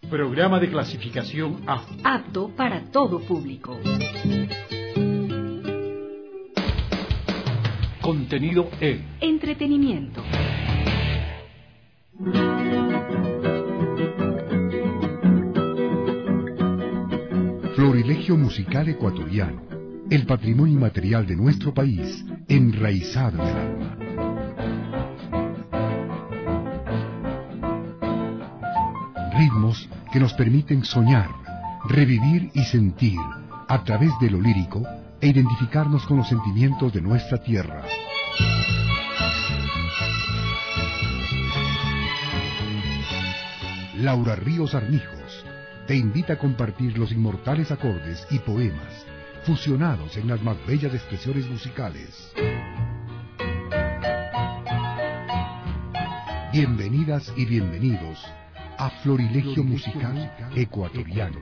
Programa de clasificación A. Apto para todo público. Contenido E. Entretenimiento. Florilegio musical ecuatoriano, el patrimonio inmaterial de nuestro país, enraizado en el alma. Ritmos que nos permiten soñar, revivir y sentir a través de lo lírico e identificarnos con los sentimientos de nuestra tierra. Laura Ríos Armijos te invita a compartir los inmortales acordes y poemas fusionados en las más bellas expresiones musicales. Bienvenidas y bienvenidos a Florilegio musical ecuatoriano.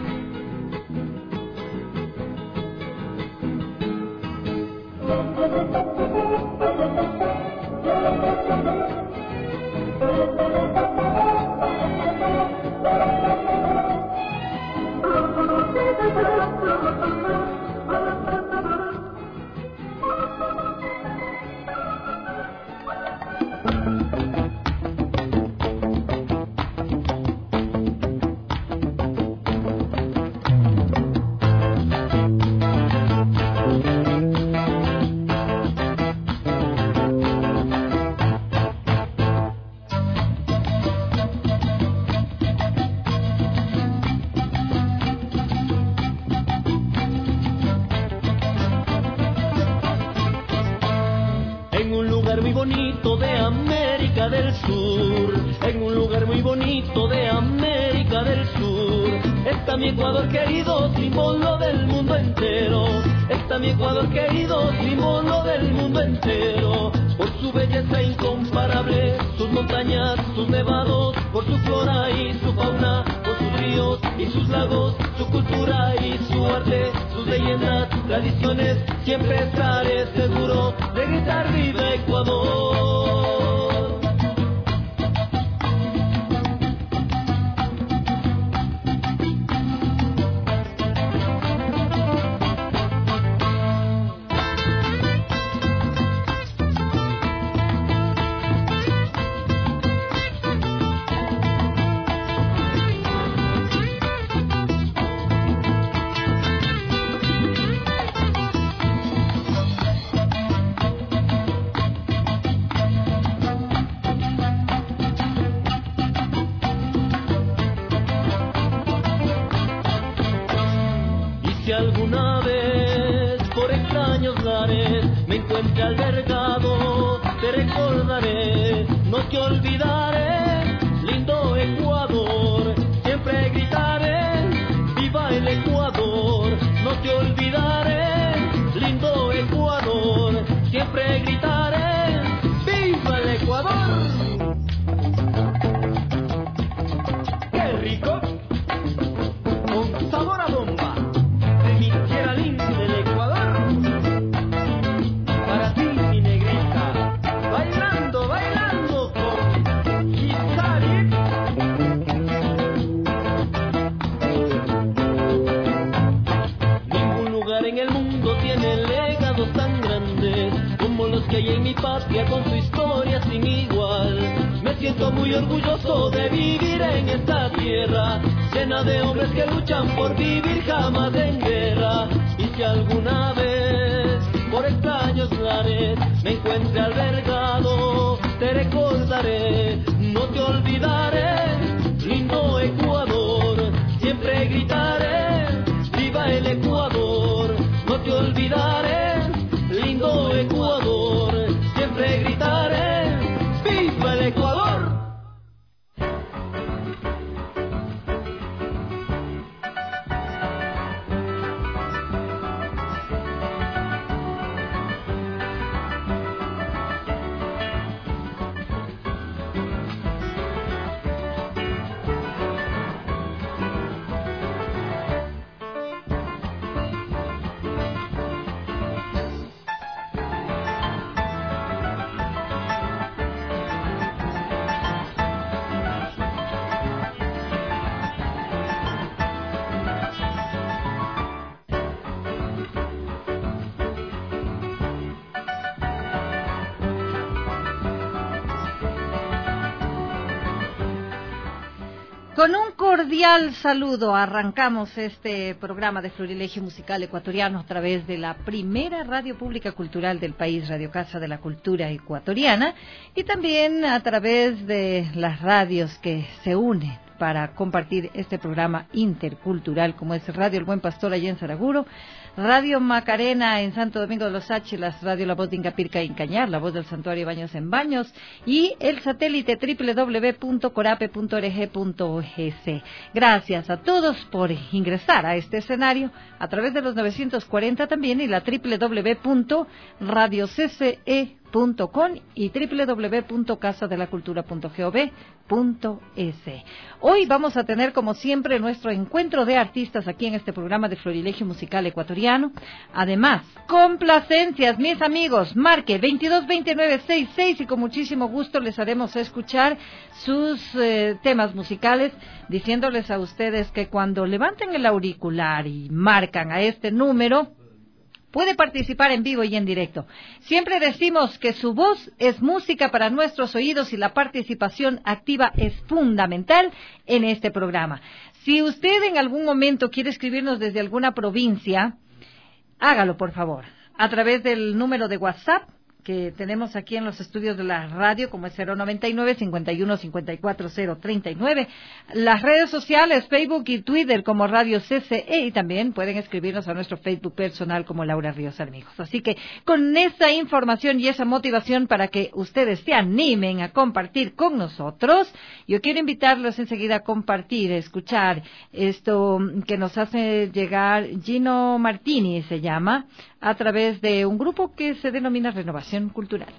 Mi Ecuador querido, símbolo del mundo entero. Está mi Ecuador querido, símbolo del mundo entero. Por su belleza incomparable, sus montañas, sus nevados, por su flora y su fauna, por sus ríos y sus lagos, su cultura y su arte, sus leyendas, tradiciones, siempre estaré seguro de gritar viva Ecuador. Si alguna vez por extraños lares me encuentre albergado, te recordaré, no te olvidaré, lindo Ecuador, siempre gritaré, viva el Ecuador, no te olvidaré, lindo Ecuador, siempre gritaré, viva el Ecuador. ¡Qué rico! Con sabor a bomba. Que hay en mi patria con su historia sin igual. Me siento muy orgulloso de vivir en esta tierra, llena de hombres que luchan por vivir jamás en guerra. Y si alguna vez por extraños lares me encuentre albergado, te recordaré, no te olvidaré, lindo Ecuador, siempre gritaré, viva el Ecuador, no te olvidaré, lindo Ecuador, siempre gritaré, ¡viva el Ecuador! Con un cordial saludo arrancamos este programa de Florilegio Musical Ecuatoriano a través de la primera radio pública cultural del país, Radio Casa de la Cultura Ecuatoriana, y también a través de las radios que se unen para compartir este programa intercultural, como es Radio El Buen Pastor allá en Saraguro, Radio Macarena en Santo Domingo de los Áchilas, Radio La Voz de Incapirca en Cañar, La Voz del Santuario Baños en Baños, y el satélite www.corape.org.es. Gracias a todos por ingresar a este escenario a través de los 940 también, y la www.radiocce.com y www.casadelacultura.gov.es. Hoy vamos a tener, como siempre, nuestro encuentro de artistas aquí en este programa de Florilegio Musical Ecuatoriano. Además, complacencias, mis amigos, marque 222966 y con muchísimo gusto les haremos escuchar sus temas musicales, diciéndoles a ustedes que cuando levanten el auricular y marcan a este número, puede participar en vivo y en directo. Siempre decimos que su voz es música para nuestros oídos y la participación activa es fundamental en este programa. Si usted en algún momento quiere escribirnos desde alguna provincia, hágalo por favor, a través del número de WhatsApp que tenemos aquí en los estudios de la radio, como es 099-51-54-039, las redes sociales, Facebook y Twitter como Radio CCE, y también pueden escribirnos a nuestro Facebook personal como Laura Ríos Armijos. Así que con esa información y esa motivación para que ustedes se animen a compartir con nosotros, yo quiero invitarlos enseguida a compartir, a escuchar esto que nos hace llegar Gino Martini, se llama, a través de un grupo que se denomina Renovación Cultural.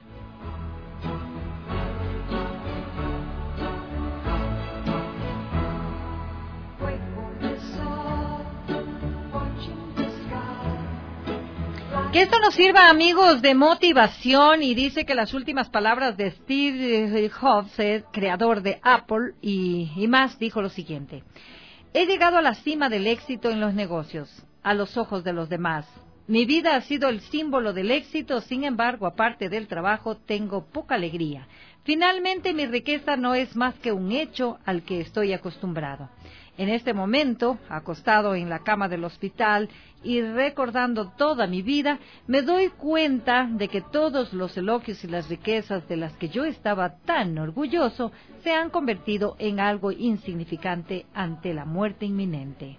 Que esto nos sirva, amigos, de motivación, y dice que las últimas palabras de Steve Jobs, creador de Apple y más, dijo lo siguiente: he llegado a la cima del éxito en los negocios, a los ojos de los demás. Mi vida ha sido el símbolo del éxito, sin embargo, aparte del trabajo, tengo poca alegría. Finalmente, mi riqueza no es más que un hecho al que estoy acostumbrado. En este momento, acostado en la cama del hospital y recordando toda mi vida, me doy cuenta de que todos los elogios y las riquezas de las que yo estaba tan orgulloso se han convertido en algo insignificante ante la muerte inminente.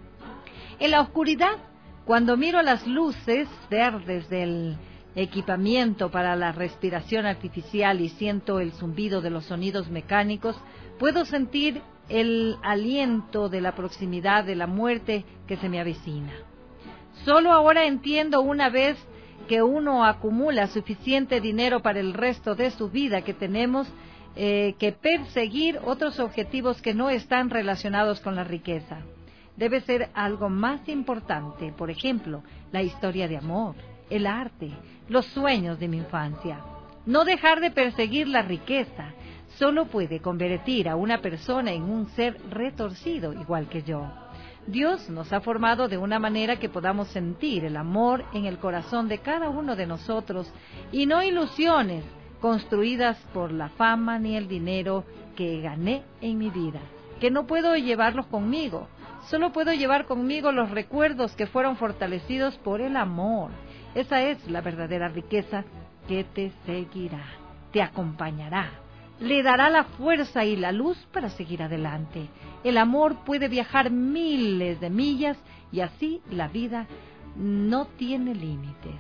En la oscuridad, cuando miro las luces verdes del equipamiento para la respiración artificial y siento el zumbido de los sonidos mecánicos, puedo sentir el aliento de la proximidad de la muerte que se me avecina. Solo ahora entiendo, una vez que uno acumula suficiente dinero para el resto de su vida, que tenemos que perseguir otros objetivos que no están relacionados con la riqueza. Debe ser algo más importante, por ejemplo, la historia de amor, el arte, los sueños de mi infancia. No dejar de perseguir la riqueza solo puede convertir a una persona en un ser retorcido, igual que yo. Dios nos ha formado de una manera que podamos sentir el amor en el corazón de cada uno de nosotros, y no ilusiones construidas por la fama ni el dinero que gané en mi vida, que no puedo llevarlos conmigo. Solo puedo llevar conmigo los recuerdos que fueron fortalecidos por el amor. Esa es la verdadera riqueza que te seguirá, te acompañará, le dará la fuerza y la luz para seguir adelante. El amor puede viajar miles de millas y así la vida no tiene límites.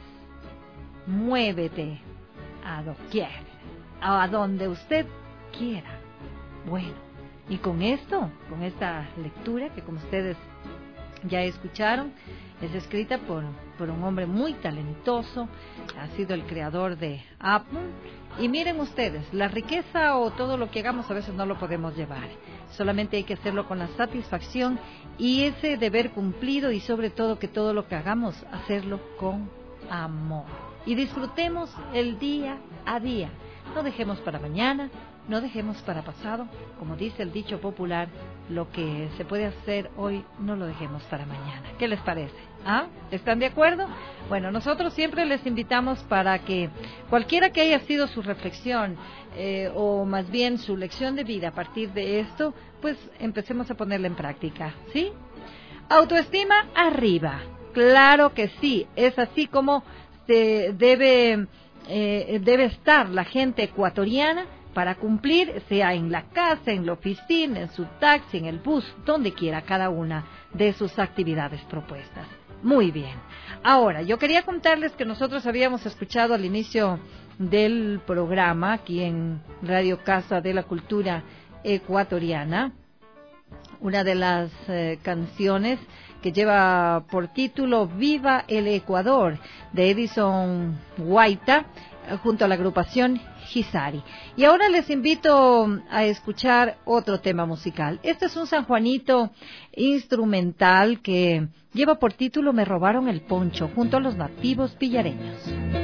Muévete a doquier, a donde usted quiera. Bueno, y con esto, con esta lectura que como ustedes ya escucharon, es escrita por un hombre muy talentoso, ha sido el creador de Apple. Y miren ustedes, la riqueza o todo lo que hagamos a veces no lo podemos llevar. Solamente hay que hacerlo con la satisfacción y ese deber cumplido, y sobre todo que todo lo que hagamos, hacerlo con amor. Y disfrutemos el día a día. No dejemos para mañana no dejemos para pasado, como dice el dicho popular, lo que se puede hacer hoy, no lo dejemos para mañana. ¿Qué les parece? ¿Ah? ¿Están de acuerdo? Bueno, nosotros siempre les invitamos para que cualquiera que haya sido su reflexión o más bien su lección de vida a partir de esto, pues empecemos a ponerla en práctica, ¿sí? Autoestima arriba, claro que sí, es así como se debe estar la gente ecuatoriana para cumplir, sea en la casa, en la oficina, en su taxi, en el bus, donde quiera, cada una de sus actividades propuestas. Muy bien. Ahora, yo quería contarles que nosotros habíamos escuchado al inicio del programa, aquí en Radio Casa de la Cultura Ecuatoriana, una de las canciones que lleva por título Viva el Ecuador, de Edison Guaita, junto a la agrupación Gisari. Y ahora les invito a escuchar otro tema musical. Este es un sanjuanito instrumental que lleva por título Me robaron el poncho, junto a los nativos pillareños.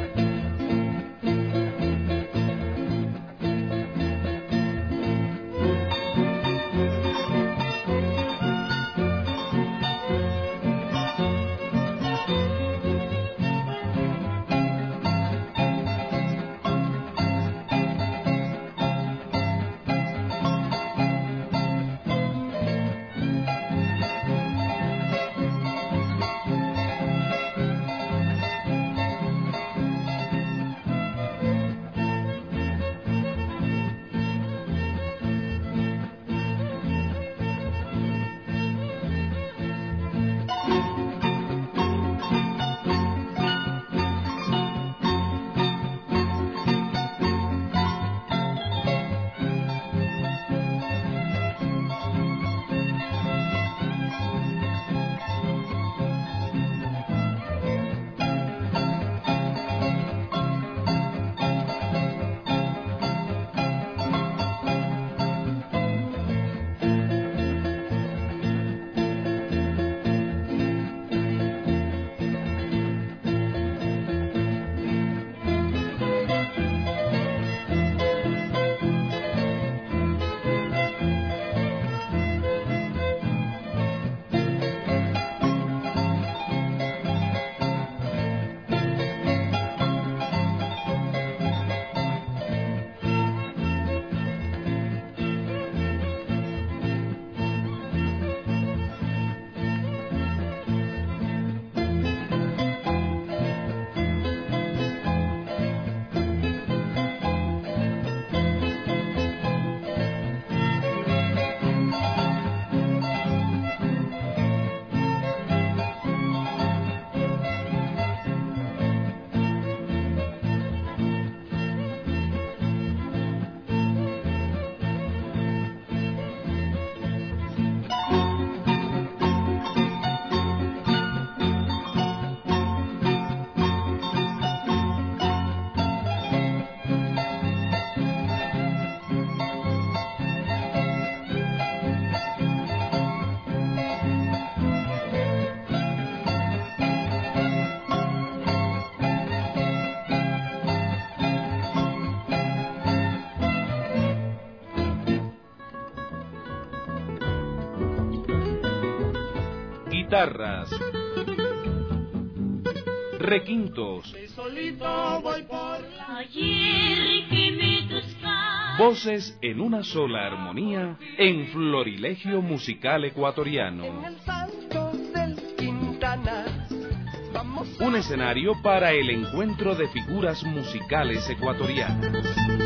Guitarras, requintos, voces en una sola armonía en Florilegio Musical Ecuatoriano. Un escenario para el encuentro de figuras musicales ecuatorianas.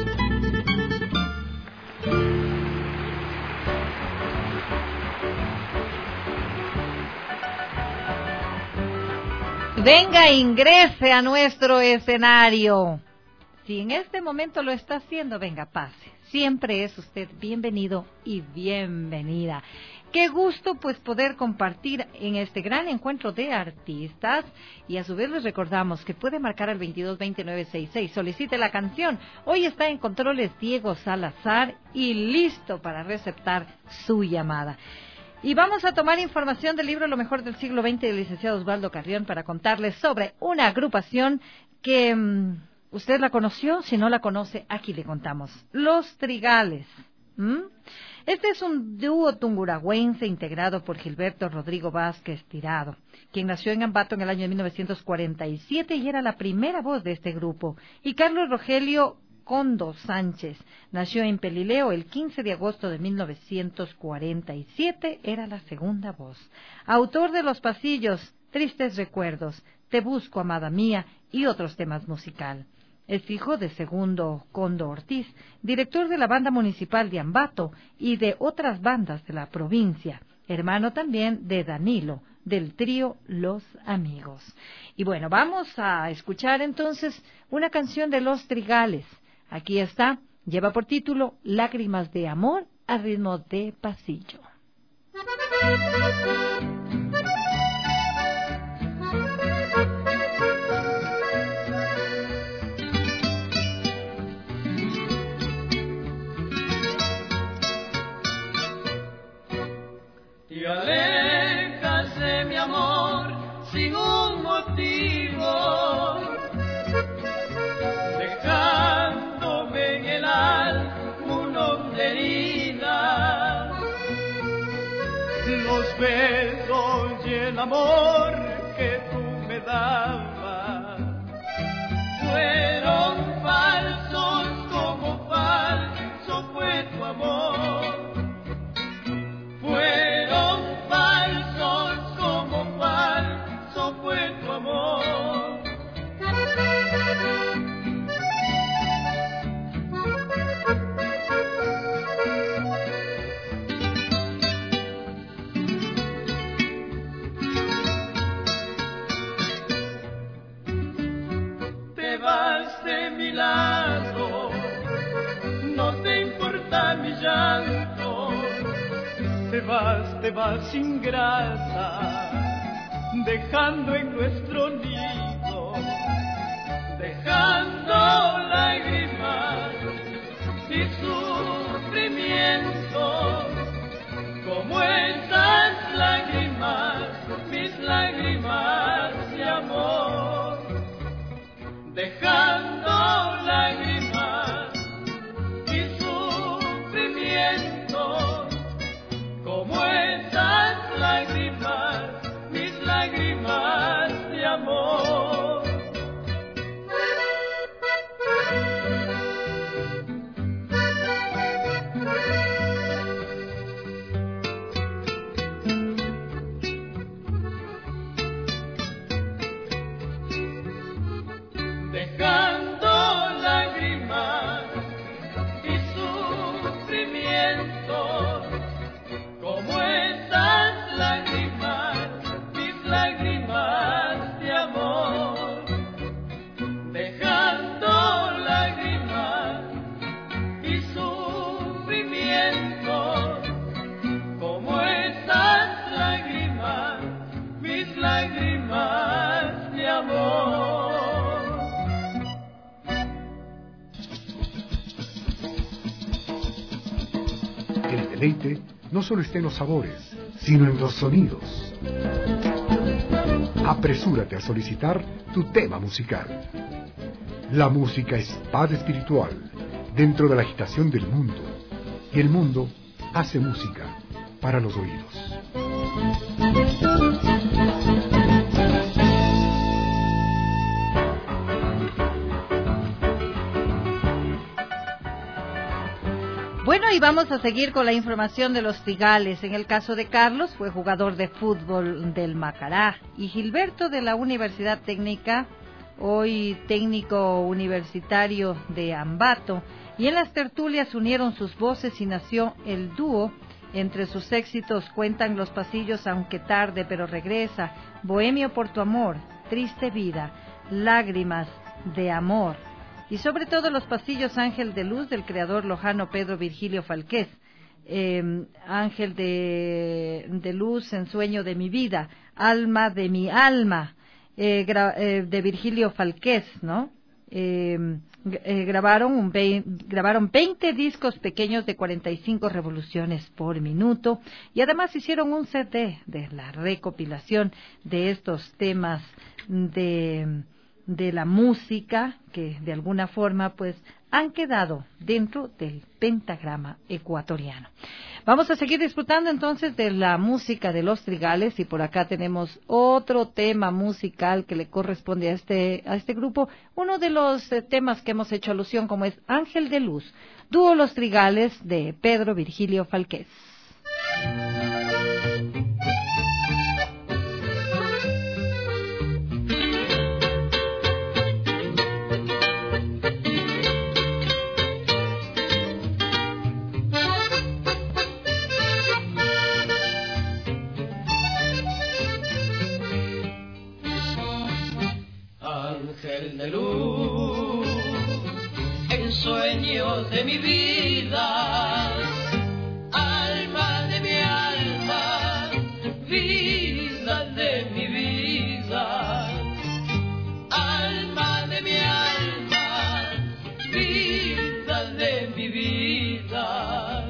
Venga, ingrese a nuestro escenario. Si en este momento lo está haciendo, venga, pase. Siempre es usted bienvenido y bienvenida. Qué gusto pues poder compartir en este gran encuentro de artistas y a su vez les recordamos que puede marcar al 222966, solicite la canción. Hoy está en controles Diego Salazar y listo para receptar su llamada. Y vamos a tomar información del libro Lo mejor del siglo XX del licenciado Osvaldo Carrión para contarles sobre una agrupación que ¿Usted la conoció? Si no la conoce, aquí le contamos. Los Trigales. Este es un dúo tunguragüense integrado por Gilberto Rodrigo Vázquez Tirado, quien nació en Ambato en el año de 1947 y era la primera voz de este grupo, y Carlos Rogelio Condo Sánchez nació en Pelileo el 15 de agosto de 1947, era la segunda voz. Autor de Los Pasillos, Tristes Recuerdos, Te Busco, Amada Mía y otros temas musical. Es hijo de Segundo Condo Ortiz, director de la banda municipal de Ambato y de otras bandas de la provincia, hermano también de Danilo, del trío Los Amigos. Y bueno, vamos a escuchar entonces una canción de Los Trigales. Aquí está, lleva por título Lágrimas de Amor a ritmo de pasillo. Te alejas de mi amor sin un motivo, dejándome en el alma un hombre herida. Los besos y el amor que tú me dabas fueron falsos, como falso fue tu amor. Fueron falsos, como falso fue tu amor. Te vas de mi lado, no te importa mi llanto. Te vas ingrata, dejando en nuestro nido, dejando lágrimas y sufrimiento, como esas lágrimas, mis lágrimas de amor, dejando lágrimas y sufrimiento, como esas lágrimas, mis lágrimas de amor. Dejando lágrimas y sufrimiento, como esas lágrimas, mis lágrimas de amor, dejando lágrimas y sufrimiento, como esas lágrimas, mis lágrimas de amor. El deleite no solo está en los sabores, sino en los sonidos. Apresúrate a solicitar tu tema musical. La música es paz espiritual dentro de la agitación del mundo, y el mundo hace música para los oídos. Bueno, y vamos a seguir con la información de los Trigales. En el caso de Carlos, fue jugador de fútbol del Macará, y Gilberto de la Universidad Técnica, hoy técnico universitario de Ambato, y en las tertulias unieron sus voces y nació el dúo. Entre sus éxitos cuentan Los Pasillos, Aunque tarde pero regresa, Bohemio por tu amor, Triste vida, Lágrimas de amor, y sobre todo Los Pasillos, Ángel de Luz, del creador lojano Pedro Virgilio Falqués, Ángel de Luz, Ensueño de mi vida, Alma de mi alma, de Virgilio Falqués, ¿no? Grabaron 20 discos pequeños de 45 revoluciones por minuto, y además hicieron un CD de la recopilación de estos temas de de la música que de alguna forma pues han quedado dentro del pentagrama ecuatoriano. Vamos a seguir disfrutando entonces de la música de Los Trigales, y por acá tenemos otro tema musical que le corresponde a este grupo, uno de los temas que hemos hecho alusión, como es Ángel de Luz, dúo Los Trigales de Pedro Virgilio Falqués. Ángel de luz, en sueños de mi vida, alma de mi alma, vida de mi vida, alma de mi alma, vida de mi vida.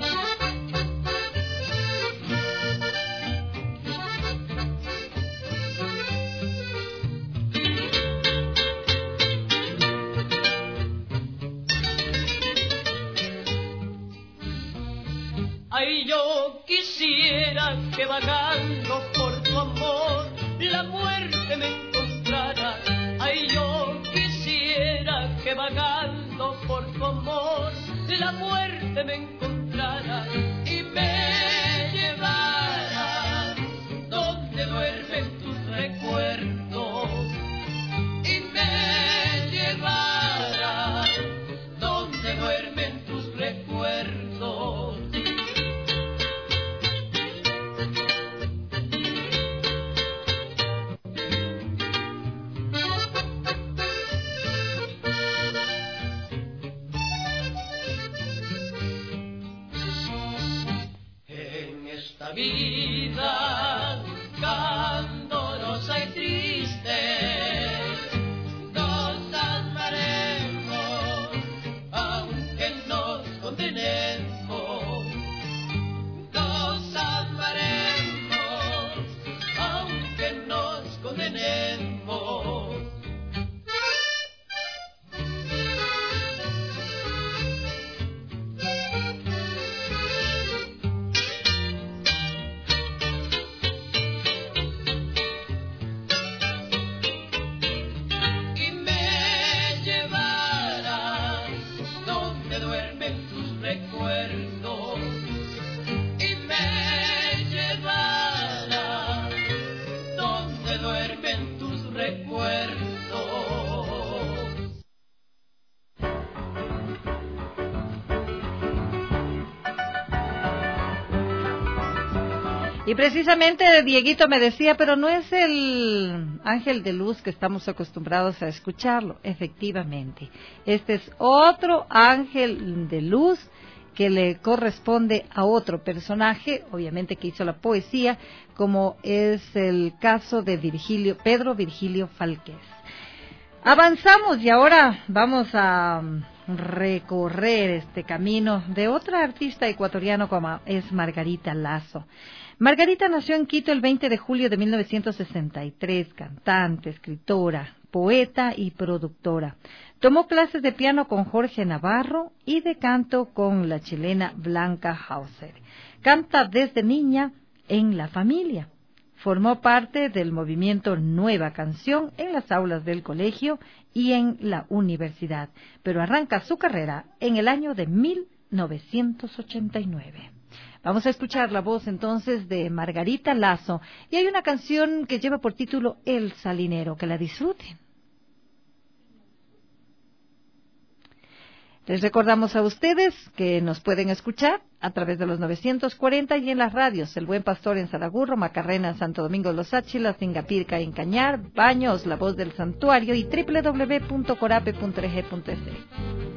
Ay, yo quisiera que vagando por tu amor la muerte me encontrara. Ay, yo quisiera que vagando por tu amor la muerte me encontrara y me llevara donde duermen tus recuerdos, y me llevara donde duermen tus recuerdos. Vida candorosa y triste, nos amaremos, aunque nos condenemos. Nos amaremos, aunque nos condenemos. Y precisamente Dieguito me decía, pero no es el Ángel de Luz que estamos acostumbrados a escucharlo. Efectivamente, este es otro Ángel de Luz que le corresponde a otro personaje, obviamente que hizo la poesía, como es el caso de Pedro Virgilio Falqués. Avanzamos y ahora vamos a recorrer este camino de otra artista ecuatoriana como es Margarita Lazo. Margarita nació en Quito el 20 de julio de 1963, cantante, escritora, poeta y productora. Tomó clases de piano con Jorge Navarro y de canto con la chilena Blanca Hauser. Canta desde niña en La Familia. Formó parte del movimiento Nueva Canción en las aulas del colegio y en la universidad, pero arranca su carrera en el año de 1989. Vamos a escuchar la voz entonces de Margarita Lazo, y hay una canción que lleva por título El Salinero, que la disfruten. Les recordamos a ustedes que nos pueden escuchar a través de los 940 y en las radios El Buen Pastor en Saragurro, Macarrena en Santo Domingo de los Áchilas, Singapirca en Cañar, Baños, La Voz del Santuario y www.corape.rg.es.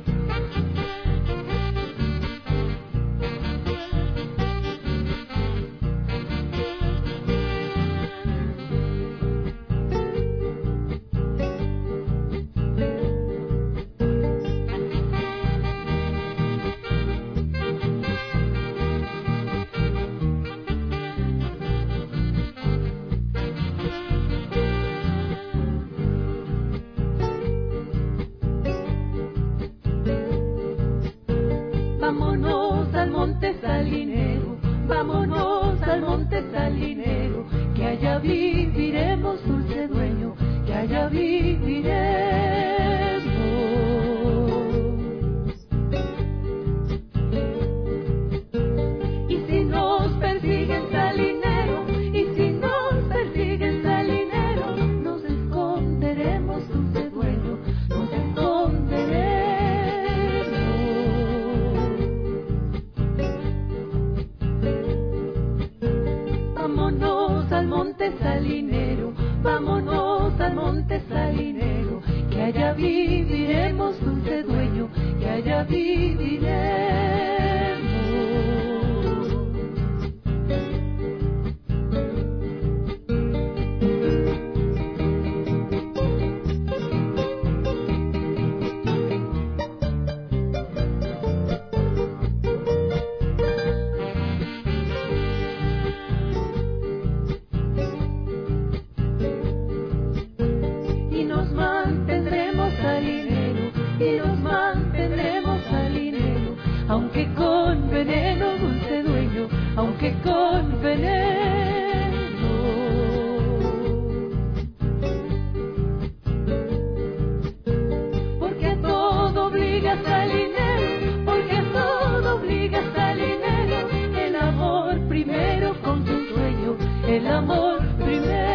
al monte salinero, que allá viviremos, dulce dueño, que allá viviremos. Y si nos persiguen salinero, y si nos persiguen salinero, nos esconderemos, dulce dueño, nos esconderemos. Vámonos al monte salinero, vámonos al monte salinero, que allá viviremos, dulce dueño, que allá viviremos. Y nos mantendremos salinero, y nos mantendremos salinero, aunque con veneno, dulce dueño, aunque con veneno. Porque a todo obliga salinero, porque a todo obliga salinero, el amor primero con tu dueño, el amor primero.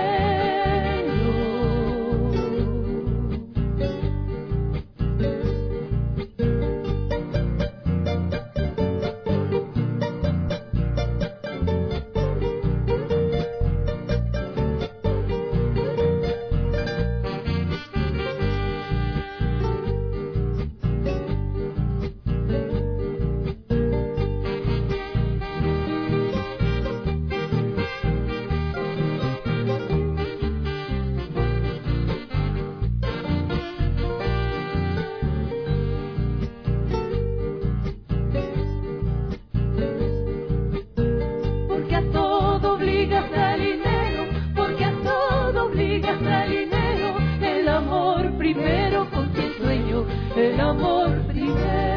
Porque a todo obliga salinero, porque a todo obliga salinero, el amor primero con tu sueño, el amor primero.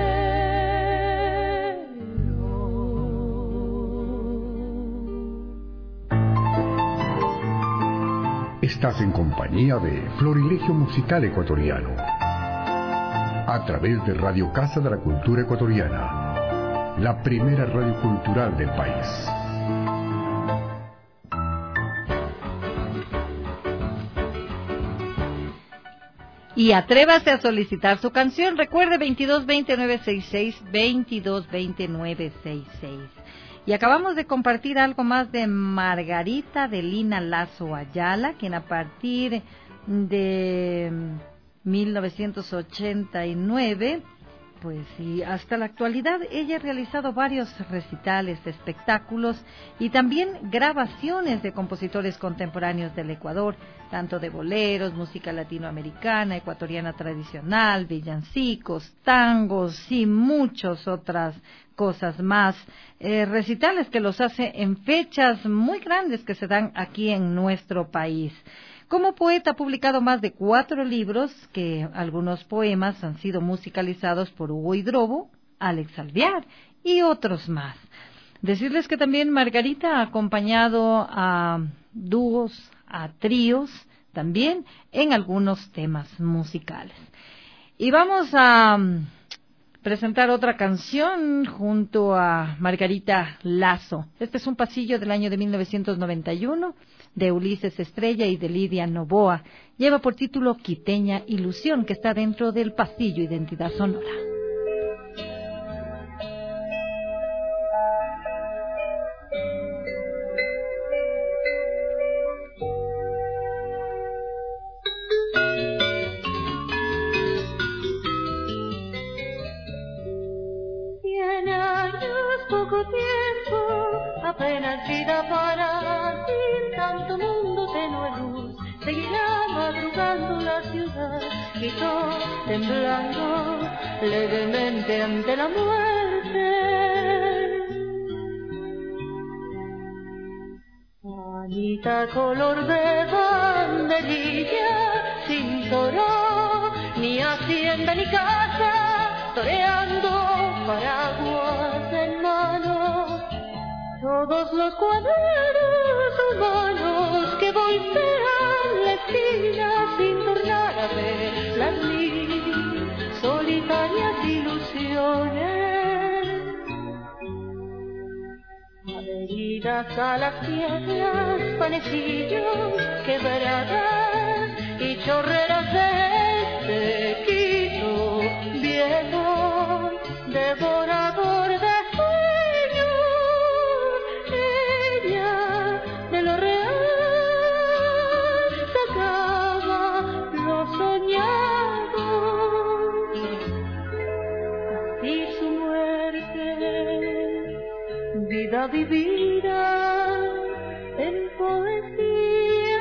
Estás en compañía de Florilegio Musical Ecuatoriano, a través de Radio Casa de la Cultura Ecuatoriana, la primera radio cultural del país. Y atrévase a solicitar su canción. Recuerde 2220-966, 2220-966. Y acabamos de compartir algo más de Margarita de Lina Lazo Ayala, quien a partir de 1989, pues y hasta la actualidad, ella ha realizado varios recitales, espectáculos y también grabaciones de compositores contemporáneos del Ecuador, tanto de boleros, música latinoamericana, ecuatoriana tradicional, villancicos, tangos y muchas otras cosas más. Recitales que los hace en fechas muy grandes que se dan aquí en nuestro país. Como poeta ha publicado más de 4 libros, que algunos poemas han sido musicalizados por Hugo Hidrobo, Alex Alvear y otros más. Decirles que también Margarita ha acompañado a dúos, a tríos, también en algunos temas musicales. Y vamos a presentar otra canción junto a Margarita Lazo. Este es un pasillo del año de 1991, de Ulises Estrella y de Lidia Novoa. Lleva por título Quiteña Ilusión, que está dentro del pasillo Identidad Sonora. Poco tiempo, apenas vida para ti, tanto mundo tenue luz, seguirá madrugando la ciudad, quitó temblando levemente ante la muerte. Anita color de banderilla, sin toro, ni hacienda ni casa, toreando paraguas en mano. Todos los cuadernos humanos que voltean la esquina sin tornar a ver las mil solitarias ilusiones, adheridas a las piedras, panecillos, quebradas y chorreras de este Quito viejo, devorador de vivida en poesía.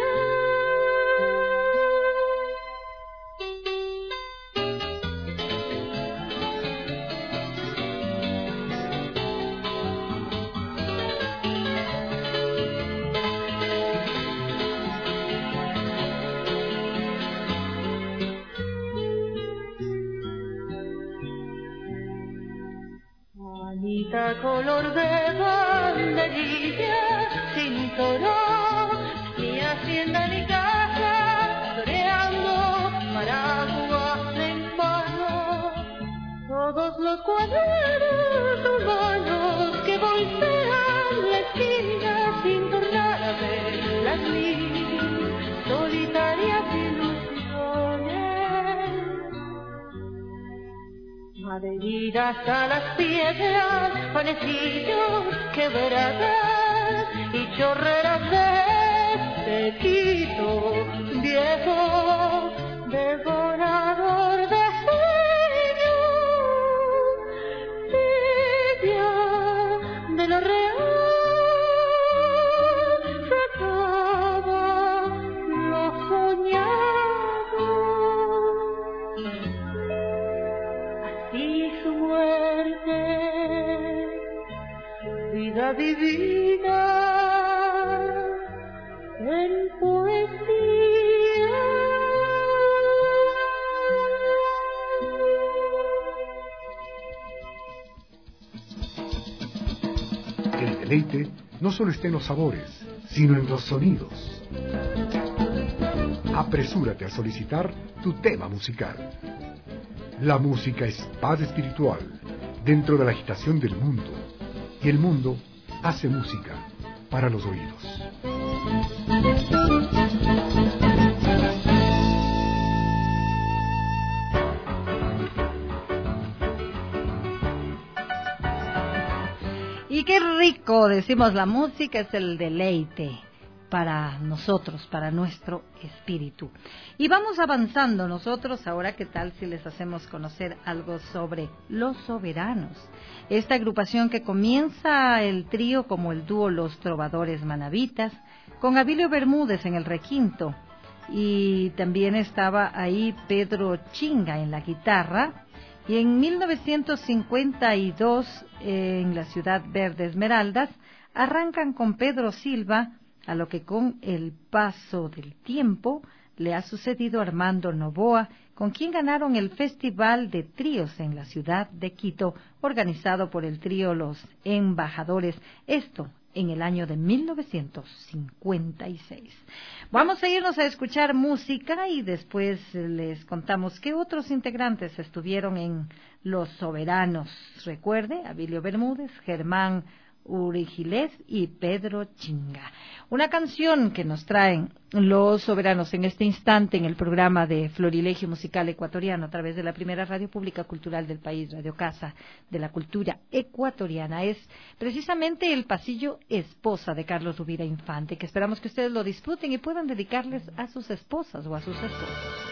Anita color de banderilla, sin toro, ni hacienda ni casa, floreando paraguas en mano. Todos los cuadernos humanos que voltean la esquina sin tornar a ver las mil solitarias ilusiones, adheridas a las piedras, panecillos, quebradas y chorreras de Quito viejo, devorador de sueños, tibia de lo real, sacaba lo soñado. Así su muerte, vida vivida en poesía. El deleite no solo está en los sabores, sino en los sonidos. Apresúrate a solicitar tu tema musical. La música es paz espiritual dentro de la agitación del mundo, y el mundo hace música para los oídos. Y qué rico, decimos, la música es el deleite para nosotros, para nuestro espíritu. Y vamos avanzando nosotros. Ahora, ¿qué tal si les hacemos conocer algo sobre Los Soberanos? Esta agrupación que comienza el trío como el dúo Los Trovadores Manavitas, con Abilio Bermúdez en el requinto, y también estaba ahí Pedro Chinga en la guitarra. Y en 1952, en la ciudad verde Esmeraldas, arrancan con Pedro Silva, a lo que con el paso del tiempo le ha sucedido Armando Novoa, con quien ganaron el Festival de Tríos en la ciudad de Quito, organizado por el trío Los Embajadores, esto en el año de 1956. Vamos a irnos a escuchar música y después les contamos qué otros integrantes estuvieron en Los Soberanos. Recuerde, Abilio Bermúdez, Germán Urigilés y Pedro Chinga. Una canción que nos traen Los Soberanos en este instante en el programa de Florilegio Musical Ecuatoriano a través de la primera radio pública cultural del país, Radio Casa de la Cultura Ecuatoriana. Es precisamente El Pasillo Esposa de Carlos Rubira Infante, que esperamos que ustedes lo disfruten y puedan dedicarles a sus esposas o a sus esposos.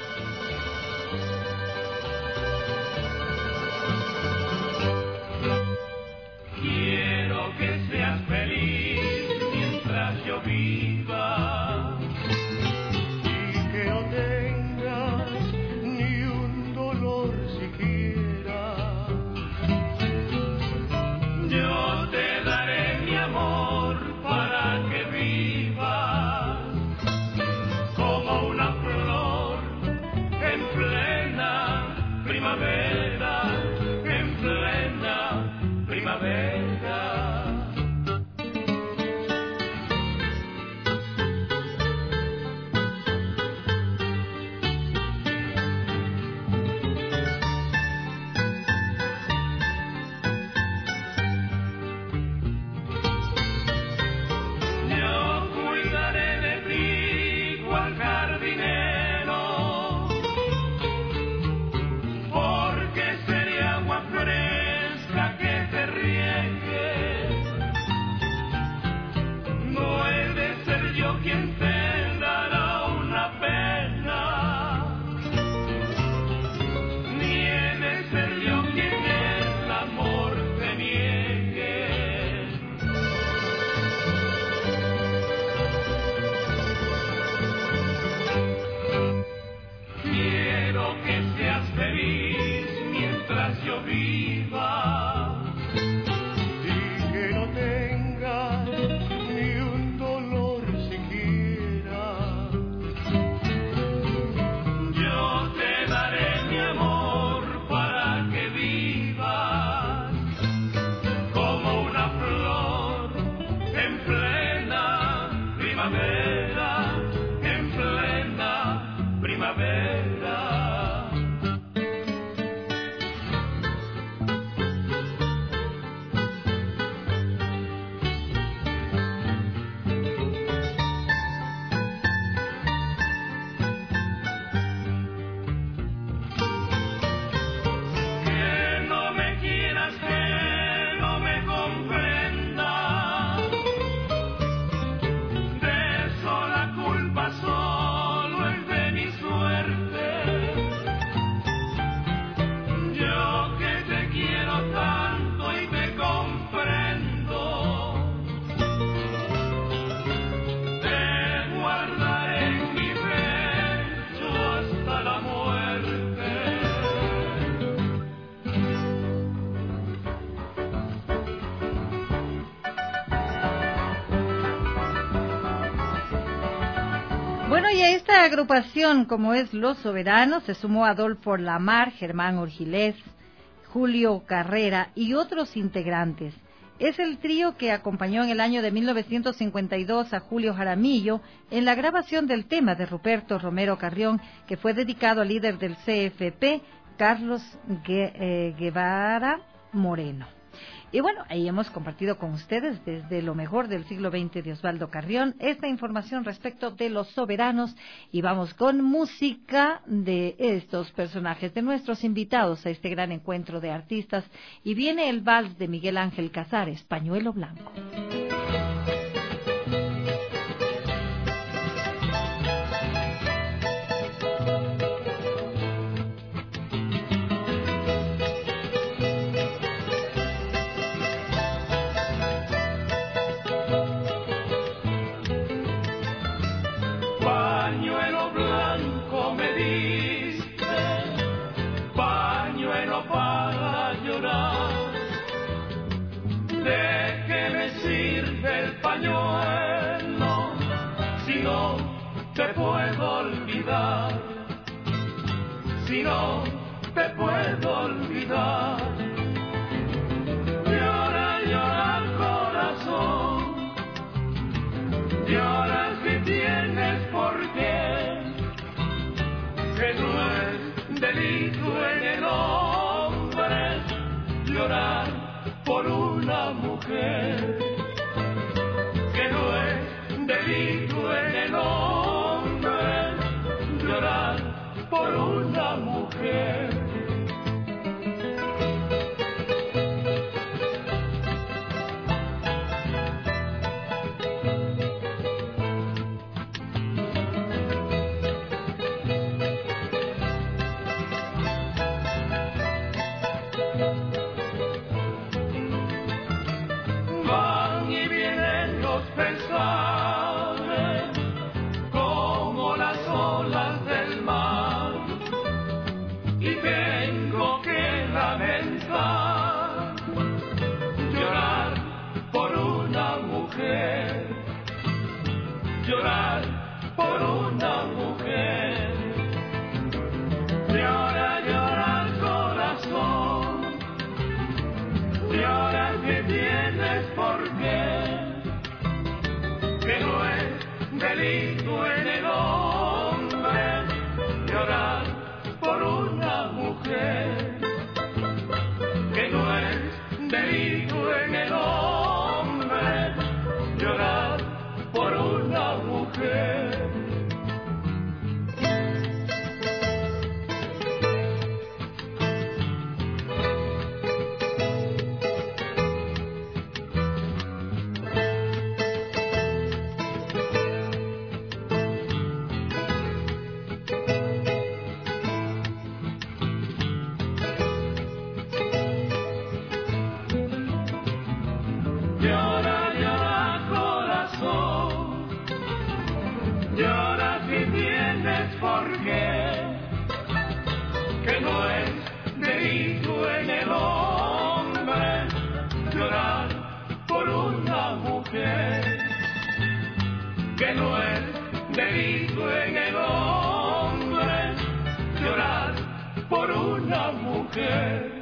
Quiero que seas feliz mientras yo viva y que no tengas ni un dolor siquiera. Yo te daré mi amor para que vivas como una flor en plena primavera, en plena primavera. primavera, en plena primavera. Bueno, y a esta agrupación, como es Los Soberanos, se sumó Adolfo Lamar, Germán Orgilés, Julio Carrera y otros integrantes. Es el trío que acompañó en el año de 1952 a Julio Jaramillo en la grabación del tema de Ruperto Romero Carrión, que fue dedicado al líder del CFP, Carlos Guevara Moreno. Y bueno, ahí hemos compartido con ustedes desde lo mejor del siglo XX de Osvaldo Carrión esta información respecto de Los Soberanos, y vamos con música de estos personajes, de nuestros invitados a este gran encuentro de artistas, y viene el vals de Miguel Ángel Casares, Pañuelo Blanco. Pañuelo blanco me diste, pañuelo para llorar. ¿De qué me sirve el pañuelo si no te puedo olvidar? Si no te puedo olvidar. Llora, llora el corazón, llora si tienes por qué, que no es delito en el hombre llorar por una mujer, que no es delito en el hombre llorar por una mujer. Van y vienen los pesares como las olas del mar, y tengo que lamentar, llorar por una mujer, llorar por una mujer. Llora, llora el corazón, llora que tienes por qué, que no es delito en el hombre llorar por una mujer, que no es delito en el hombre llorar por una mujer. Llora, llora corazón, llora si tienes por qué, que no es delito en el hombre llorar por una mujer, que no es delito en el hombre llorar por una mujer.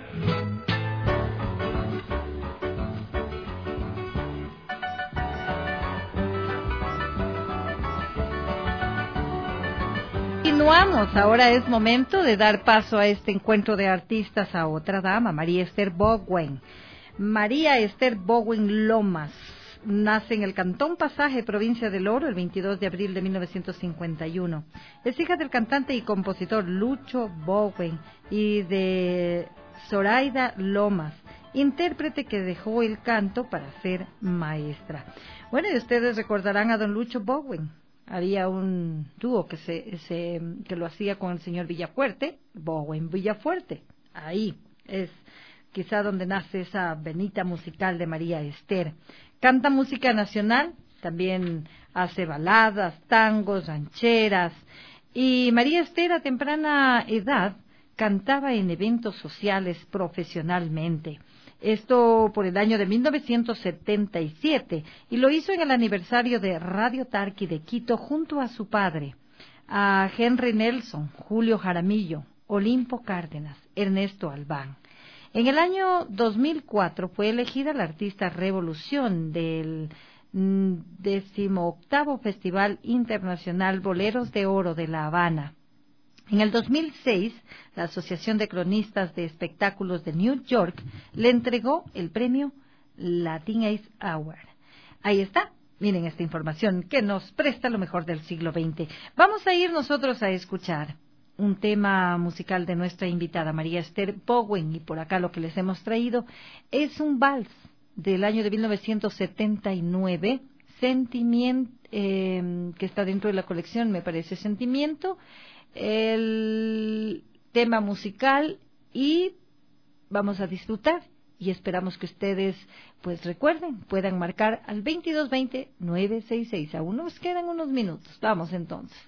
Continuamos. Ahora es momento de dar paso a este encuentro de artistas a otra dama, María Esther Bowen. María Esther Bowen Lomas nace en el Cantón Pasaje, provincia del Oro, el 22 de abril de 1951. Es hija del cantante y compositor Lucho Bowen y de Zoraida Lomas, intérprete que dejó el canto para ser maestra. Bueno, y ustedes recordarán a don Lucho Bowen. Había un dúo que lo hacía con el señor Villafuerte, Bowen Villafuerte. Ahí es quizá donde nace esa venita musical de María Esther. Canta música nacional, también hace baladas, tangos, rancheras. Y María Esther a temprana edad cantaba en eventos sociales profesionalmente. Esto por el año de 1977, y lo hizo en el aniversario de Radio Tarqui de Quito junto a su padre, a Henry Nelson, Julio Jaramillo, Olimpo Cárdenas, Ernesto Albán. En el año 2004 fue elegida la artista Revolución del 18º Festival Internacional Boleros de Oro de La Habana. En el 2006, la Asociación de Cronistas de Espectáculos de New York le entregó el premio Latin Ace Award. Ahí está, miren esta información que nos presta lo mejor del siglo XX. Vamos a ir nosotros a escuchar un tema musical de nuestra invitada María Esther Bowen, y por acá lo que les hemos traído es un vals del año de 1979, Sentimiento, que está dentro de la colección, me parece, Sentimiento, el tema musical, y vamos a disfrutar y esperamos que ustedes pues recuerden, puedan marcar al 2220-966. Aún nos quedan unos minutos. Vamos entonces.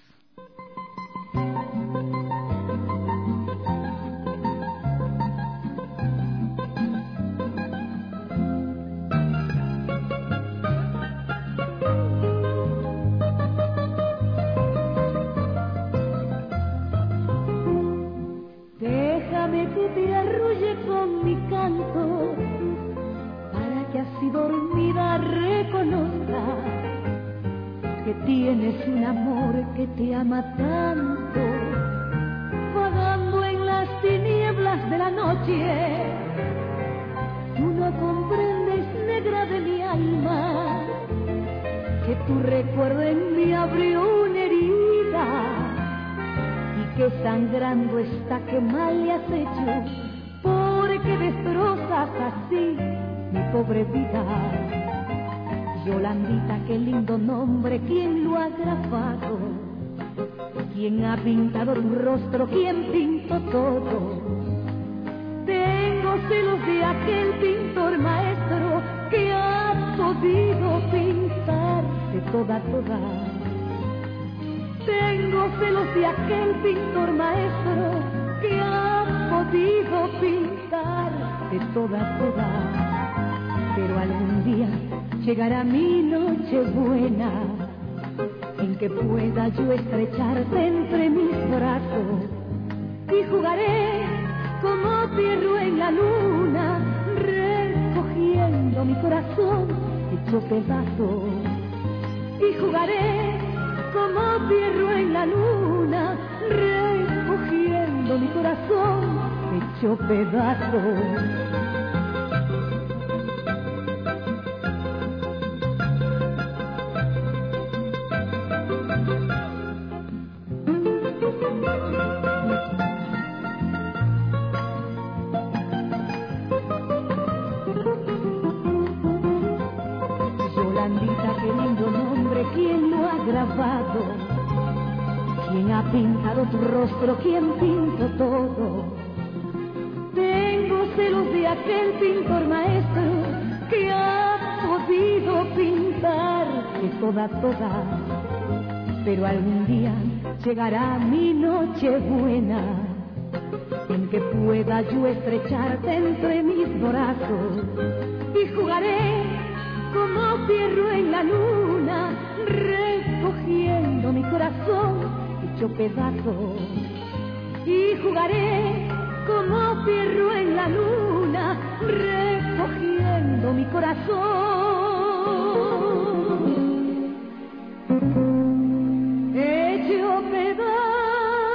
Que te arrulle con mi canto, para que así dormida reconozca que tienes un amor que te ama tanto. Vagando en las tinieblas de la noche, tú no comprendes, negra de mi alma, que tu recuerdo en mí abrió una herida, que sangrando está, que mal le has hecho, porque destrozas así mi pobre vida. Yolandita, qué lindo nombre, ¿quién lo ha grabado? ¿Quién ha pintado tu rostro? ¿Quién pintó todo? Tengo celos de aquel pintor maestro que ha podido pintarte toda. Tengo celos de aquel pintor maestro que ha podido pintarte toda. Pero algún día llegará mi noche buena, en que pueda yo estrecharte entre mis brazos, y jugaré como pierro en la luna, recogiendo mi corazón hecho pedazos. Y jugaré como pierro en la luna, recogiendo mi corazón hecho pedazos. Yolandita, qué lindo nombre, ¿quién lo ha grabado? ¿Quién ha pintado tu rostro? ¿Quién pintó todo? Tengo celos de aquel pintor maestro que ha podido pintarte toda. Pero algún día llegará mi noche buena, en que pueda yo estrecharte entre mis brazos, y jugaré como pierro en la luna, recogiendo mi corazón hecho pedazos. Y jugaré como pierro en la luna, recogiendo mi corazón hecho pedazos.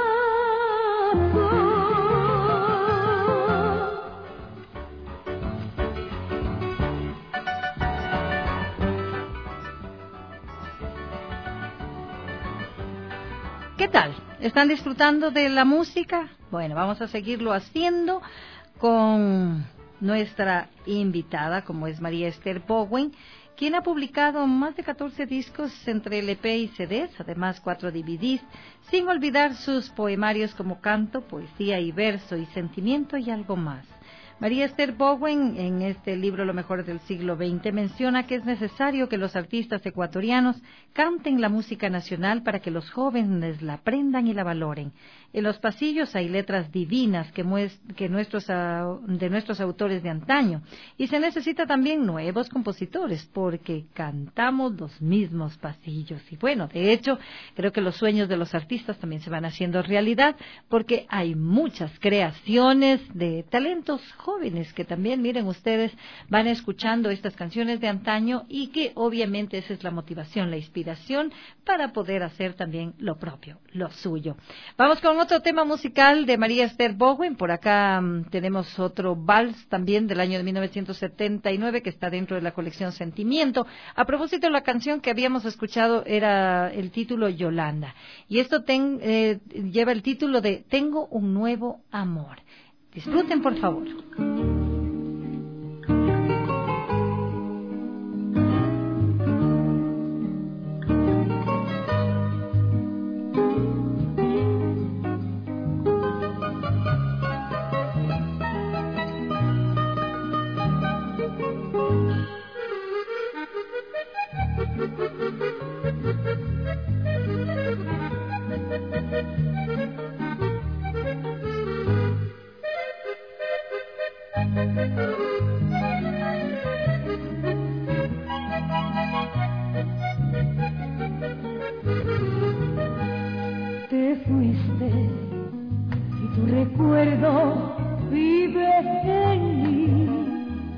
¿Qué tal? ¿Están disfrutando de la música? Bueno, vamos a seguirlo haciendo con nuestra invitada, como es María Esther Bowen, quien ha publicado más de 14 discos entre LP y CDs, además 4 DVDs, sin olvidar sus poemarios como Canto, Poesía y Verso y Sentimiento y algo más. María Esther Bowen, en este libro Lo mejor del siglo XX, menciona que es necesario que los artistas ecuatorianos canten la música nacional para que los jóvenes la aprendan y la valoren. En los pasillos hay letras divinas de nuestros autores de antaño, y se necesita también nuevos compositores, porque cantamos los mismos pasillos. Y bueno, de hecho, creo que los sueños de los artistas también se van haciendo realidad, porque hay muchas creaciones de talentos jóvenes que también, miren ustedes, van escuchando estas canciones de antaño y que obviamente esa es la motivación, la inspiración para poder hacer también lo propio, lo suyo. Vamos con otro tema musical de María Esther Bowen. Por acá tenemos otro vals también del año de 1979 que está dentro de la colección Sentimiento. A propósito, la canción que habíamos escuchado era el título Yolanda, y esto lleva el título de Tengo un nuevo amor. Disfruten, por favor. Te fuiste y tu recuerdo vive en mí.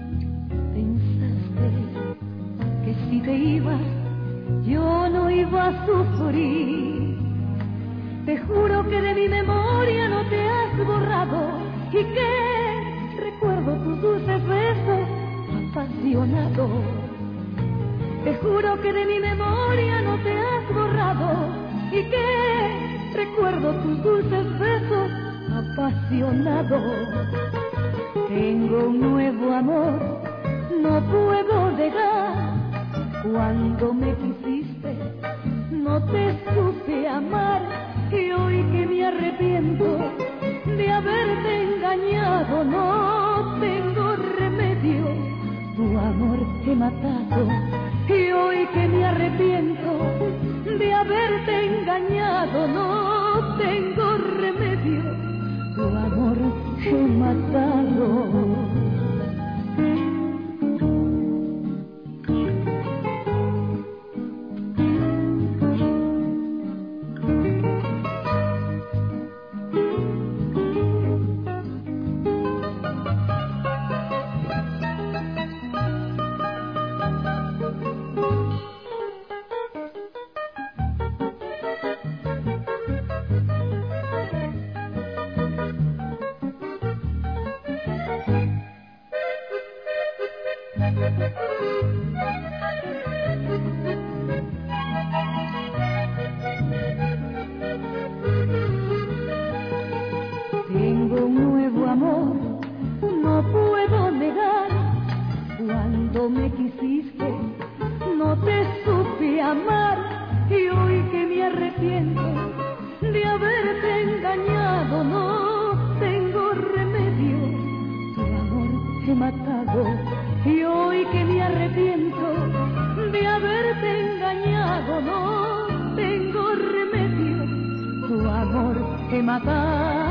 Pensaste que si te ibas yo no iba a sufrir. Te juro que de mi memoria no te has borrado y que recuerdo tus dulces besos apasionados. Te juro que de mi memoria no te has borrado y que recuerdo tus dulces besos apasionados. Tengo un nuevo amor, no puedo negar. Cuando me quisiste, no te supe amar. Y hoy que me arrepiento de haberte engañado, no tengo remedio, tu amor he matado. Y hoy que me arrepiento de haberte engañado, no tengo remedio, tu amor he matado. Tengo un nuevo amor, no puedo negar. Cuando me quisiste, no te supe amar. Y hoy que me arrepiento de haberte engañado, no tengo remedio, tu amor he matado. Y hoy que me arrepiento de haberte engañado, no tengo remedio, tu amor he matado.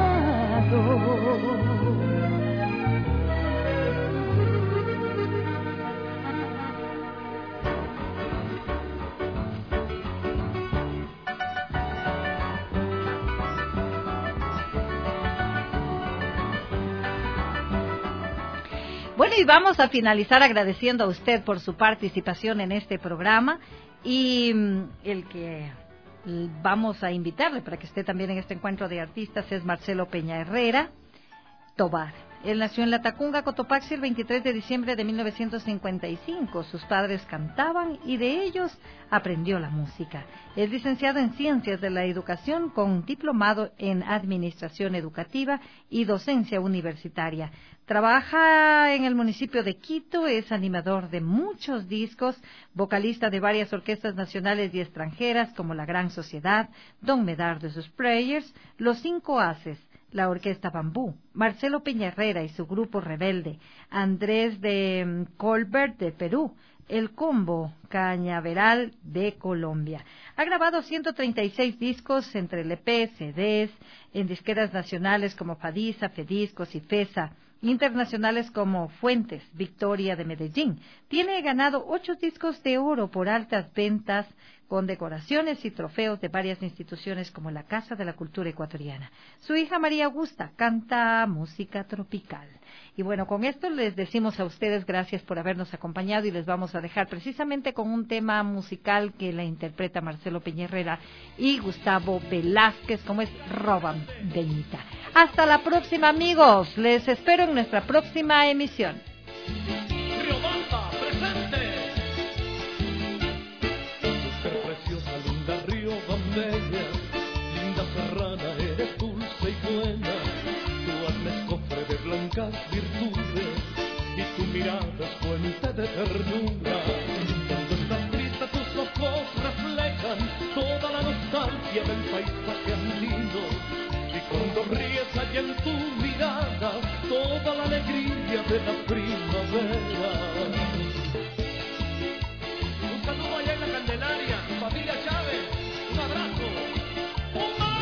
Bueno, y vamos a finalizar agradeciendo a usted por su participación en este programa, y el que vamos a invitarle para que esté también en este encuentro de artistas es Marcelo Peña Herrera Tobar. Él nació en Latacunga, Cotopaxi, el 23 de diciembre de 1955. Sus padres cantaban y de ellos aprendió la música. Es licenciado en Ciencias de la Educación con diplomado en Administración Educativa y Docencia Universitaria. Trabaja en el municipio de Quito, es animador de muchos discos, vocalista de varias orquestas nacionales y extranjeras como La Gran Sociedad, Don Medardo y sus Players, Los Cinco Haces, la Orquesta Bambú, Marcelo Peña-Herrera y su grupo Rebelde, Andrés de Colbert de Perú, El Combo Cañaveral de Colombia. Ha grabado 136 discos entre LP, CDs, en disqueras nacionales como Fadisa, Fediscos y FESA, internacionales como Fuentes, Victoria de Medellín. Tiene ganado 8 discos de oro por altas ventas, con decoraciones y trofeos de varias instituciones como la Casa de la Cultura Ecuatoriana. Su hija María Augusta canta música tropical. Y bueno, con esto les decimos a ustedes gracias por habernos acompañado y les vamos a dejar precisamente con un tema musical que la interpreta Marcelo Peña-Herrera y Gustavo Velázquez, como es Roban Deñita. Hasta la próxima, amigos. Les espero en nuestra próxima emisión. Río Bamba, presente. Mujer preciosa, linda Río Bambella, linda serrana, eres dulce y buena. Tu alma es cofre de blancas virtudes y tu mirada es fuente de ternura. Cuando estás triste tus ojos reflejan toda la nostalgia del paisaje andino. Y cuando ríes hay en tu mirada toda la alegría de la primavera. Un saludo allá en la Candelaria, familia Chávez, un abrazo. ¡Pumba!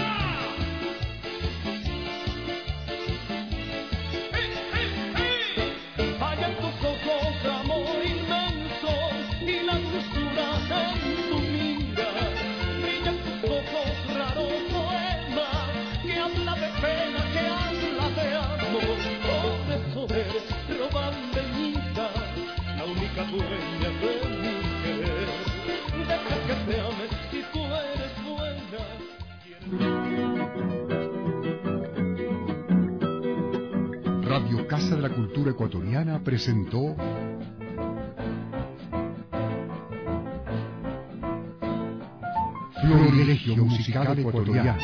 Hay en tus ojos amor inmenso y la dulzura en tu mira. Brilla en tus ojos raro poema que habla de pena, que habla de amor. Por eso eres Robandeñita, la única dueña de mi querer. Deja que te ames si tú eres buena. Radio Casa de la Cultura Ecuatoriana presentó Florilegio Musical Ecuatoriano.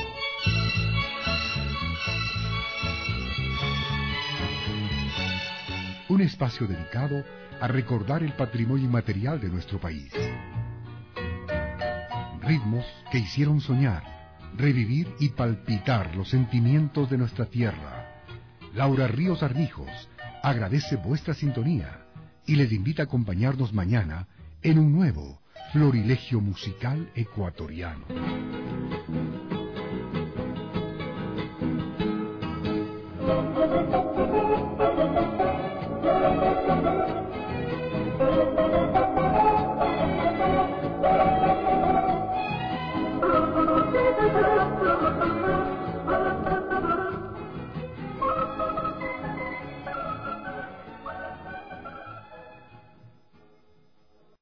Un espacio dedicado a recordar el patrimonio inmaterial de nuestro país. Ritmos que hicieron soñar, revivir y palpitar los sentimientos de nuestra tierra. Laura Ríos Armijos agradece vuestra sintonía y les invita a acompañarnos mañana en un nuevo Florilegio Musical Ecuatoriano.